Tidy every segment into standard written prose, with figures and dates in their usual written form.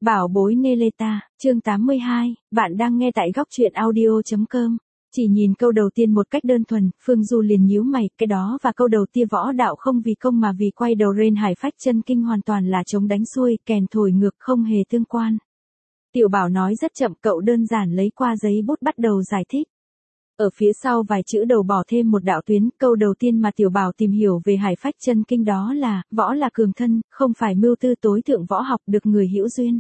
Bảo bối Neleta, chương 82, bạn đang nghe tại góc truyện audio.com. Chỉ nhìn câu đầu tiên một cách đơn thuần, Phương Du liền nhíu mày, cái đó và câu đầu tiên võ đạo không vì công mà vì quay đầu ren hải phách chân kinh hoàn toàn là chống đánh xuôi, kèn thổi ngược không hề tương quan. Tiểu Bảo nói rất chậm, cậu đơn giản lấy qua giấy bút bắt đầu giải thích. Ở phía sau vài chữ đầu bỏ thêm một đạo tuyến, câu đầu tiên mà Tiểu Bảo tìm hiểu về hải phách chân kinh đó là, võ là cường thân, không phải mưu tư tối thượng võ học được người hữu duyên.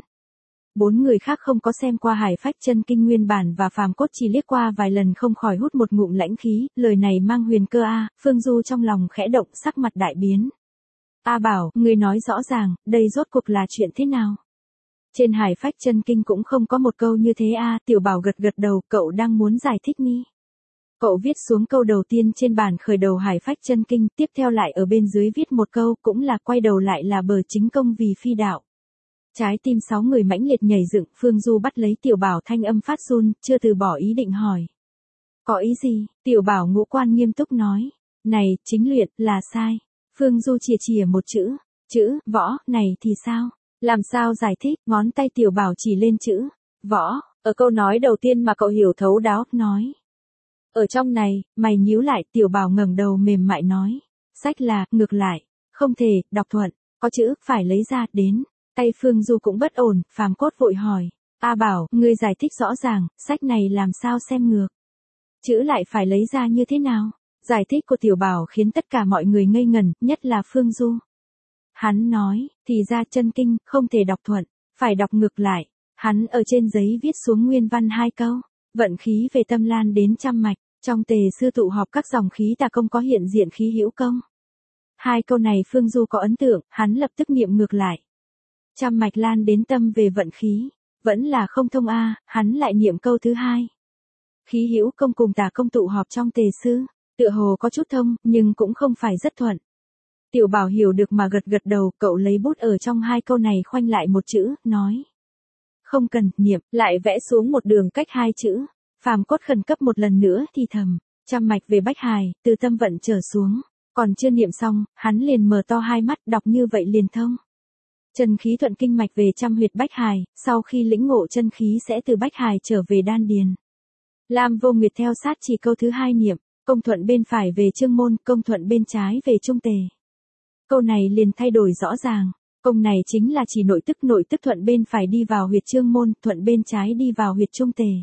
4 người khác không có xem qua hải phách chân kinh nguyên bản và phàm cốt chỉ liếc qua vài lần không khỏi hút một ngụm lãnh khí, lời này mang huyền cơ a. Phương Du trong lòng khẽ động, sắc mặt đại biến. A Bảo, ngươi nói rõ ràng, đây rốt cuộc là chuyện thế nào? Trên hải phách chân kinh cũng không có một câu như thế a. Tiểu Bảo gật gật đầu, cậu đang muốn giải thích nghi. Cậu viết xuống câu đầu tiên trên bản khởi đầu hải phách chân kinh, tiếp theo lại ở bên dưới viết một câu, cũng là quay đầu lại là bờ chính công vì phi đạo. Trái tim 6 người mãnh liệt nhảy dựng, Phương Du bắt lấy Tiểu Bảo, thanh âm phát run, chưa từ bỏ ý định hỏi. Có ý gì? Tiểu Bảo ngũ quan nghiêm túc nói. Này, chính luyện, là sai. Phương Du chìa chìa một chữ, võ, này thì sao? Làm sao giải thích? Ngón tay Tiểu Bảo chỉ lên chữ, võ, ở câu nói đầu tiên mà cậu hiểu thấu đáo, nói. Ở trong này, mày nhíu lại, Tiểu Bảo ngẩng đầu mềm mại nói. Sách là, ngược lại, không thể, đọc thuận, có chữ, phải lấy ra, đến. Tay Phương Du cũng bất ổn, phàm cốt vội hỏi. A Bảo, ngươi giải thích rõ ràng, sách này làm sao xem ngược. Chữ lại phải lấy ra như thế nào? Giải thích của Tiểu Bảo khiến tất cả mọi người ngây ngẩn, nhất là Phương Du. Hắn nói, thì ra chân kinh, không thể đọc thuận, phải đọc ngược lại. Hắn ở trên giấy viết xuống nguyên văn 2 câu. Vận khí về tâm lan đến trăm mạch, trong tề sư tụ họp các dòng khí tà công có hiện diện khí hữu công. 2 câu này Phương Du có ấn tượng, hắn lập tức niệm ngược lại. Trăm mạch lan đến tâm về vận khí, vẫn là không thông a, hắn lại niệm câu thứ 2. Khí hữu công cùng tà công tụ họp trong tề sư, tựa hồ có chút thông, nhưng cũng không phải rất thuận. Tiểu Bảo hiểu được mà gật gật đầu, cậu lấy bút ở trong 2 câu này khoanh lại một chữ, nói. Không cần, niệm, lại vẽ xuống một đường cách 2 chữ. Phàm cốt khẩn cấp một lần nữa thì thầm, trăm mạch về bách hài, từ tâm vận trở xuống. Còn chưa niệm xong, hắn liền mở to 2 mắt, đọc như vậy liền thông. Chân khí thuận kinh mạch về trăm huyệt bách hài, sau khi lĩnh ngộ chân khí sẽ từ bách hài trở về đan điền. Lam Vô Nguyệt theo sát chỉ câu thứ 2 niệm, công thuận bên phải về chương môn, công thuận bên trái về trung tề. Câu này liền thay đổi rõ ràng, công này chính là chỉ nội tức thuận bên phải đi vào huyệt chương môn, thuận bên trái đi vào huyệt trung tề.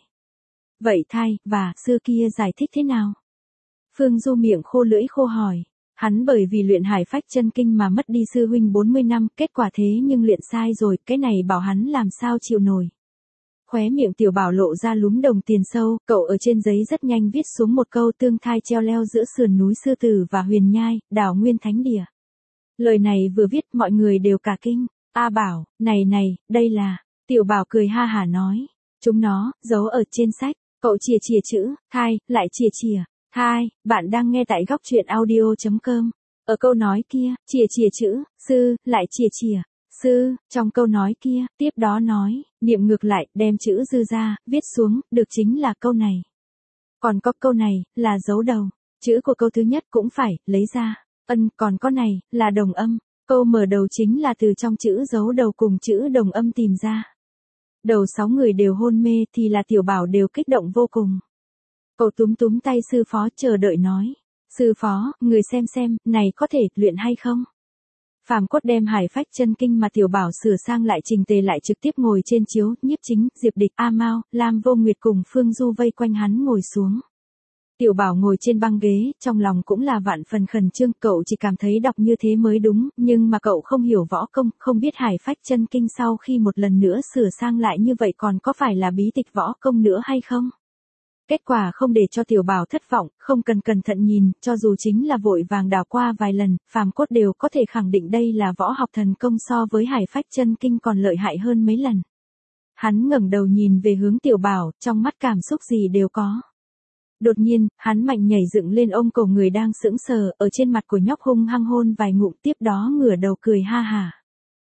Vậy thay, và, xưa kia giải thích thế nào? Phương Du miệng khô lưỡi khô hỏi. Hắn bởi vì luyện hải phách chân kinh mà mất đi sư huynh 40 năm, kết quả thế nhưng luyện sai rồi, cái này bảo hắn làm sao chịu nổi. Khóe miệng Tiểu Bảo lộ ra lúm đồng tiền sâu, cậu ở trên giấy rất nhanh viết xuống một câu tương thai treo leo giữa sườn núi Sư Tử và Huyền Nhai, đảo Nguyên Thánh Địa. Lời này vừa viết mọi người đều cả kinh. A Bảo, này, đây là, Tiểu Bảo cười ha hả nói. Chúng nó, giấu ở trên sách, cậu chìa chữ, thai, lại chìa. Hai, bạn đang nghe tại góc truyện audio.com. Ở câu nói kia, chìa chữ, sư, lại chìa, sư, trong câu nói kia, tiếp đó nói, niệm ngược lại, đem chữ dư ra, viết xuống, được chính là câu này. Còn có câu này, là dấu đầu, chữ của câu thứ nhất cũng phải, lấy ra, còn có này, là đồng âm, câu mở đầu chính là từ trong chữ dấu đầu cùng chữ đồng âm tìm ra. Đầu 6 người đều hôn mê thì là Tiểu Bảo đều kích động vô cùng. Cậu túm tay sư phó chờ đợi nói. Sư phó, người xem, này có thể luyện hay không? Phàm cốt đem hải phách chân kinh mà Tiểu Bảo sửa sang lại trình tề lại trực tiếp ngồi trên chiếu, Nhiếp Chính, Diệp Địch, A Mao, Lam Vô Nguyệt cùng Phương Du vây quanh hắn ngồi xuống. Tiểu Bảo ngồi trên băng ghế, trong lòng cũng là vạn phần khẩn trương, cậu chỉ cảm thấy đọc như thế mới đúng, nhưng mà cậu không hiểu võ công, không biết hải phách chân kinh sau khi một lần nữa sửa sang lại như vậy còn có phải là bí tịch võ công nữa hay không? Kết quả không để cho Tiểu Bảo thất vọng, không cần cẩn thận nhìn, cho dù chính là vội vàng đảo qua vài lần, phàm cốt đều có thể khẳng định đây là võ học thần công so với hải phách chân kinh còn lợi hại hơn mấy lần. Hắn ngẩng đầu nhìn về hướng Tiểu Bảo, trong mắt cảm xúc gì đều có. Đột nhiên, hắn mạnh nhảy dựng lên ôm cổ người đang sững sờ, ở trên mặt của nhóc hung hăng hôn vài ngụm, tiếp đó ngửa đầu cười ha hả.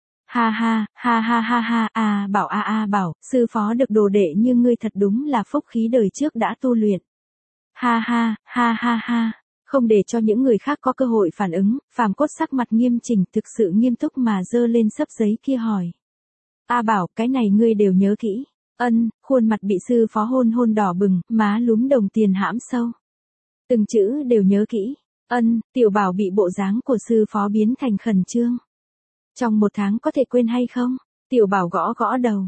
Ha, Bảo Bảo, sư phó được đồ đệ như ngươi thật đúng là phúc khí đời trước đã tu luyện. Ha, không để cho những người khác có cơ hội phản ứng, phàm cốt sắc mặt nghiêm chỉnh thực sự nghiêm túc mà giơ lên xấp giấy kia hỏi. A Bảo, cái này ngươi đều nhớ kỹ. Ân, khuôn mặt bị sư phó hôn hôn đỏ bừng, má lúm đồng tiền hãm sâu. Từng chữ đều nhớ kỹ. Ân, Tiểu Bảo bị bộ dáng của sư phó biến thành khẩn trương. Trong 1 tháng có thể quên hay không? Tiểu Bảo gõ gõ đầu.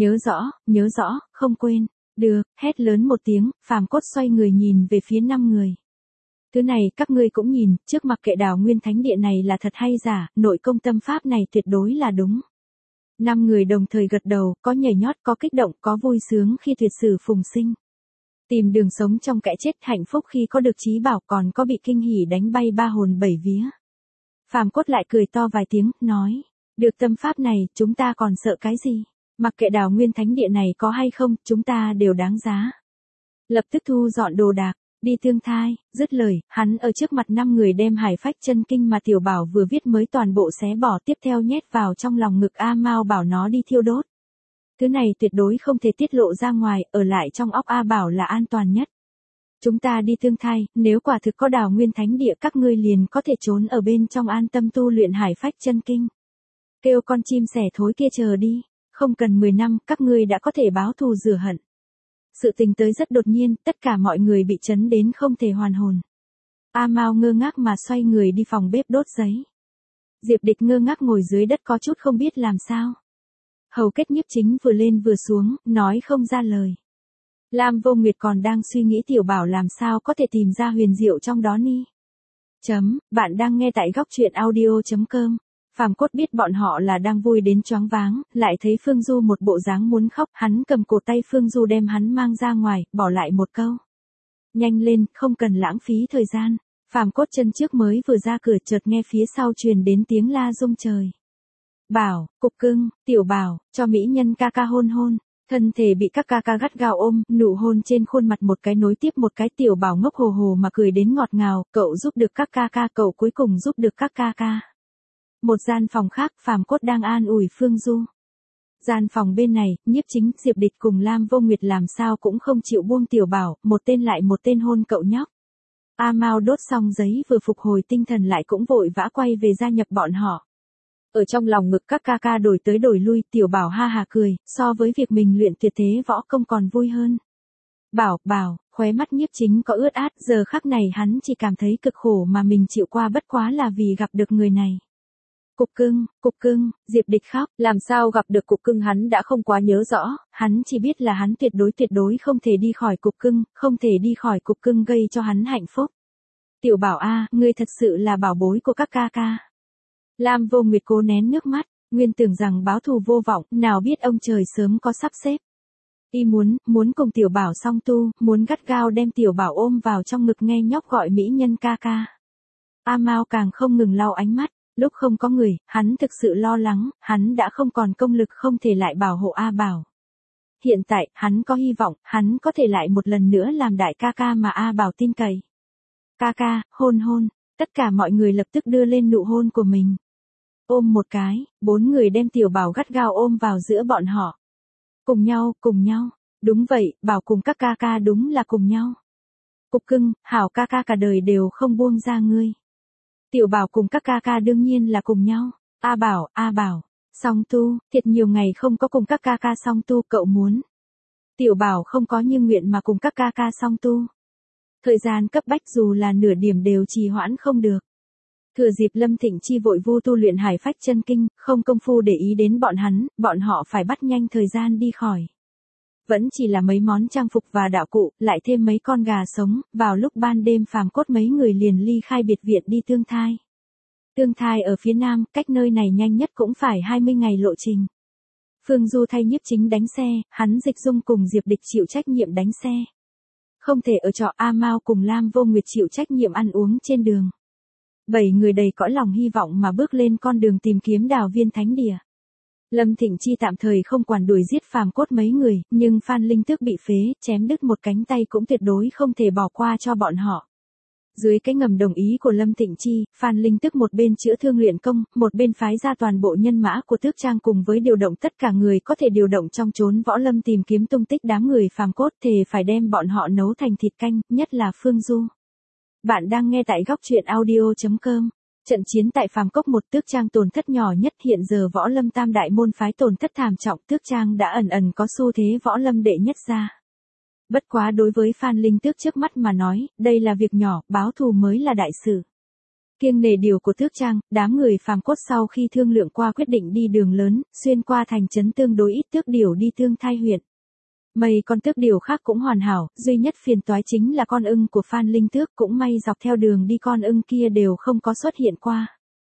Nhớ rõ, không quên. Được, hét lớn một tiếng, Phàm Cốt xoay người nhìn về phía 5 người. Thứ này các ngươi cũng nhìn, trước mặc kệ Đào Nguyên Thánh Địa này là thật hay giả, nội công tâm pháp này tuyệt đối là đúng. 5 người đồng thời gật đầu, có nhảy nhót, có kích động, có vui sướng khi tuyệt sử phùng sinh. Tìm đường sống trong kẻ chết, hạnh phúc khi có được trí bảo, còn có bị kinh hỉ đánh bay 3 hồn 7 vía. Phàm Cốt lại cười to vài tiếng, nói, được tâm pháp này, chúng ta còn sợ cái gì? Mặc kệ Đào Nguyên Thánh Địa này có hay không, chúng ta đều đáng giá. Lập tức thu dọn đồ đạc, đi tương thai, dứt lời, hắn ở trước mặt 5 người đem Hải Phách Chân Kinh mà Tiểu Bảo vừa viết mới toàn bộ xé bỏ, tiếp theo nhét vào trong lòng ngực A Mao bảo nó đi thiêu đốt. Thứ này tuyệt đối không thể tiết lộ ra ngoài, ở lại trong óc A Bảo là an toàn nhất. Chúng ta đi tương thai, nếu quả thực có Đào Nguyên Thánh Địa các ngươi liền có thể trốn ở bên trong an tâm tu luyện Hải Phách Chân Kinh. Kêu con chim sẻ thối kia chờ đi, không cần 10 năm các ngươi đã có thể báo thù rửa hận. Sự tình tới rất đột nhiên, tất cả mọi người bị chấn đến không thể hoàn hồn. A Mao ngơ ngác mà xoay người đi phòng bếp đốt giấy. Diệp Địch ngơ ngác ngồi dưới đất có chút không biết làm sao. Hầu Kết Nhiếp Chính vừa lên vừa xuống, nói không ra lời. Lam Vô Nguyệt còn đang suy nghĩ Tiểu Bảo làm sao có thể tìm ra huyền diệu trong đó ni. Bạn đang nghe tại góc truyện audio.com. Phàm Cốt biết bọn họ là đang vui đến choáng váng, lại thấy Phương Du một bộ dáng muốn khóc, hắn cầm cổ tay Phương Du đem hắn mang ra ngoài, bỏ lại một câu. Nhanh lên, không cần lãng phí thời gian. Phàm Cốt chân trước mới vừa ra cửa chợt nghe phía sau truyền đến tiếng la rung trời. Bảo, cục cưng, Tiểu Bảo, cho mỹ nhân ca ca hôn hôn. Thân thể bị các ca ca gắt gao ôm, nụ hôn trên khuôn mặt một cái nối tiếp một cái. Tiểu Bảo ngốc hồ hồ mà cười đến ngọt ngào, cậu giúp được các ca ca, cậu cuối cùng giúp được các ca ca. Một gian phòng khác, Phàm Cốt đang an ủi Phương Du. Gian phòng bên này, Nhiếp Chính, Diệp Địch cùng Lam Vô Nguyệt làm sao cũng không chịu buông Tiểu Bảo, một tên lại một tên hôn cậu nhóc. A Mao đốt xong giấy vừa phục hồi tinh thần lại cũng vội vã quay về gia nhập bọn họ. Ở trong lòng ngực các ca ca đổi tới đổi lui, Tiểu Bảo ha ha cười, so với việc mình luyện tuyệt thế võ công còn vui hơn. Bảo, khóe mắt Nhiếp Chính có ướt át, giờ khắc này hắn chỉ cảm thấy cực khổ mà mình chịu qua bất quá là vì gặp được người này. Cục cưng, Diệp Địch khóc, làm sao gặp được cục cưng hắn đã không quá nhớ rõ, hắn chỉ biết là hắn tuyệt đối không thể đi khỏi cục cưng, không thể đi khỏi cục cưng gây cho hắn hạnh phúc. Tiểu Bảo a, ngươi thật sự là bảo bối của các ca ca. Lam Vô Nguyệt cố nén nước mắt, nguyên tưởng rằng báo thù vô vọng, nào biết ông trời sớm có sắp xếp. Y muốn cùng Tiểu Bảo song tu, muốn gắt gao đem Tiểu Bảo ôm vào trong ngực nghe nhóc gọi mỹ nhân ca ca. A Mao càng không ngừng lau ánh mắt. Lúc không có người, hắn thực sự lo lắng, hắn đã không còn công lực không thể lại bảo hộ A Bảo. Hiện tại, hắn có hy vọng, hắn có thể lại một lần nữa làm đại ca ca mà A Bảo tin cậy. Ca ca, hôn, tất cả mọi người lập tức đưa lên nụ hôn của mình. Ôm một cái, 4 người đem Tiểu Bảo gắt gao ôm vào giữa bọn họ. Cùng nhau, đúng vậy, Bảo cùng các ca ca đúng là cùng nhau. Cục cưng, hảo ca ca cả đời đều không buông ra ngươi. Tiểu Bảo cùng các ca ca đương nhiên là cùng nhau. A Bảo, song tu, thiệt nhiều ngày không có cùng các ca ca song tu, cậu muốn. Tiểu Bảo không có như nguyện mà cùng các ca ca song tu. Thời gian cấp bách dù là nửa điểm đều trì hoãn không được. Thừa dịp Lâm Thịnh Chi vội vu tu luyện Hải Phách Chân Kinh, không công phu để ý đến bọn họ phải bắt nhanh thời gian đi khỏi. Vẫn chỉ là mấy món trang phục và đạo cụ, lại thêm mấy con gà sống, vào lúc ban đêm Phàm Cốt mấy người liền ly khai biệt viện đi tương thai. Tương thai ở phía nam, cách nơi này nhanh nhất cũng phải 20 ngày lộ trình. Phương Du thay Nhiếp Chính đánh xe, hắn Dịch Dung cùng Diệp Địch chịu trách nhiệm đánh xe. Không thể ở trọ, A Mao cùng Lam Vô Nguyệt chịu trách nhiệm ăn uống trên đường. 7 người đầy cõi lòng hy vọng mà bước lên con đường tìm kiếm Đào Viên Thánh Địa. Lâm Thịnh Chi tạm thời không quản đuổi giết Phàm Cốt mấy người, nhưng Phan Linh Tước bị phế, chém đứt một cánh tay cũng tuyệt đối không thể bỏ qua cho bọn họ. Dưới cái ngầm đồng ý của Lâm Thịnh Chi, Phan Linh Tước một bên chữa thương luyện công, một bên phái ra toàn bộ nhân mã của Tước Trang cùng với điều động tất cả người có thể điều động trong chốn võ lâm tìm kiếm tung tích đám người Phàm Cốt, thề phải đem bọn họ nấu thành thịt canh, nhất là Phương Du. Bạn đang nghe tại góc truyện audio.com. Trận chiến tại Phàm Cốc một, Tước Trang tổn thất nhỏ nhất, hiện giờ võ lâm tam đại môn phái tổn thất thảm trọng, Tước Trang đã ẩn ẩn có xu thế võ lâm đệ nhất ra. Bất quá đối với Phan Linh Tước trước mắt mà nói, đây là việc nhỏ, báo thù mới là đại sự. Kiêng nể điều của Tước Trang, đám người Phàm Cốt sau khi thương lượng qua quyết định đi đường lớn, xuyên qua thành trấn tương đối ít tước điểu đi Tương Thai huyện. Mấy con tước điểu khác cũng hoàn hảo, duy nhất phiền toái chính là con ưng của Phan Linh Tước, cũng may dọc theo đường đi con ưng kia đều không có xuất hiện qua.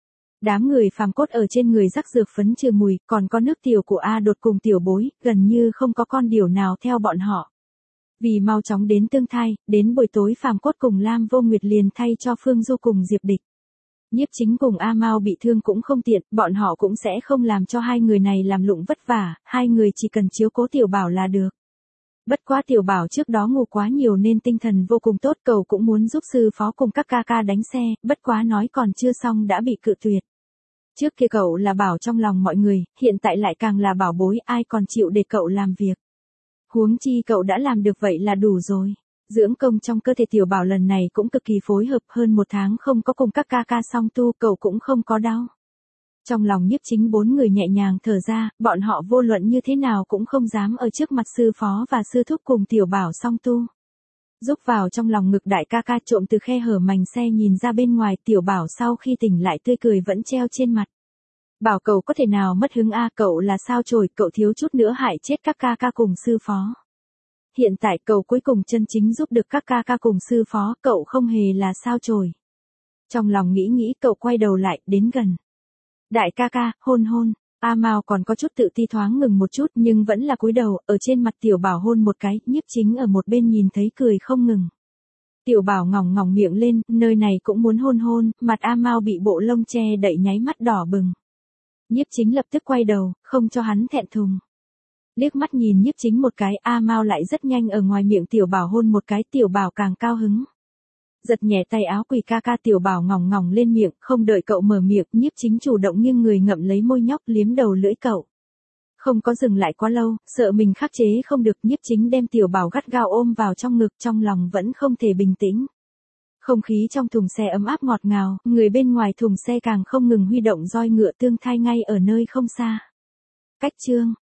Đám người Phàm Cốt ở trên người rắc dược phấn trừ mùi, còn có nước tiểu của A Đột cùng Tiểu Bối, gần như không có con điểu nào theo bọn họ. Vì mau chóng đến Tương Thai, đến buổi tối Phàm Cốt cùng Lam Vô Nguyệt liền thay cho Phương Du cùng Diệp Địch. Nhiếp Chính cùng A Mao bị thương cũng không tiện, bọn họ cũng sẽ không làm cho hai người này làm lụng vất vả, hai người chỉ cần chiếu cố Tiểu Bảo là được. Bất quá Tiểu Bảo trước đó ngủ quá nhiều nên tinh thần vô cùng tốt, cậu cũng muốn giúp sư phó cùng các ca ca đánh xe, bất quá nói còn chưa xong đã bị cự tuyệt. Trước kia cậu là bảo trong lòng mọi người, hiện tại lại càng là bảo bối, ai còn chịu để cậu làm việc. Huống chi cậu đã làm được vậy là đủ rồi. Dưỡng công trong cơ thể Tiểu Bảo lần này cũng cực kỳ phối hợp, hơn 1 tháng không có cùng các ca ca song tu, cậu cũng không có đau. Trong lòng Nhiếp Chính 4 người nhẹ nhàng thở ra, bọn họ vô luận như thế nào cũng không dám ở trước mặt sư phó và sư thúc cùng Tiểu Bảo song tu. Rúc vào trong lòng ngực đại ca ca, trộm từ khe hở mảnh xe nhìn ra bên ngoài, Tiểu Bảo sau khi tỉnh lại tươi cười vẫn treo trên mặt. Bảo cậu có thể nào mất hứng a, cậu là sao chổi, cậu thiếu chút nữa hại chết các ca ca cùng sư phó. Hiện tại cậu cuối cùng chân chính giúp được các ca ca cùng sư phó, cậu không hề là sao chổi. Trong lòng nghĩ cậu quay đầu lại, đến gần. Đại ca ca, hôn hôn. A Mao còn có chút tự ti thoáng ngừng một chút nhưng vẫn là cúi đầu, ở trên mặt Tiểu Bảo hôn một cái, Nhiếp Chính ở một bên nhìn thấy cười không ngừng. Tiểu Bảo ngỏng ngỏng miệng lên, nơi này cũng muốn hôn hôn, mặt A Mao bị bộ lông che đậy nháy mắt đỏ bừng. Nhiếp Chính lập tức quay đầu, không cho hắn thẹn thùng. Liếc mắt nhìn Nhiếp Chính một cái, A Mao lại rất nhanh ở ngoài miệng Tiểu Bảo hôn một cái, Tiểu Bảo càng cao hứng. Giật nhẹ tay áo Quỳ ca ca, Tiểu Bảo ngỏng ngỏng lên miệng, không đợi cậu mở miệng, Nhiếp Chính chủ động nghiêng người ngậm lấy môi nhóc, liếm đầu lưỡi cậu. Không có dừng lại quá lâu, sợ mình khắc chế không được, Nhiếp Chính đem Tiểu Bảo gắt gao ôm vào trong ngực, trong lòng vẫn không thể bình tĩnh. Không khí trong thùng xe ấm áp ngọt ngào, người bên ngoài thùng xe càng không ngừng huy động roi ngựa Tương Thai ngay ở nơi không xa. Cách chương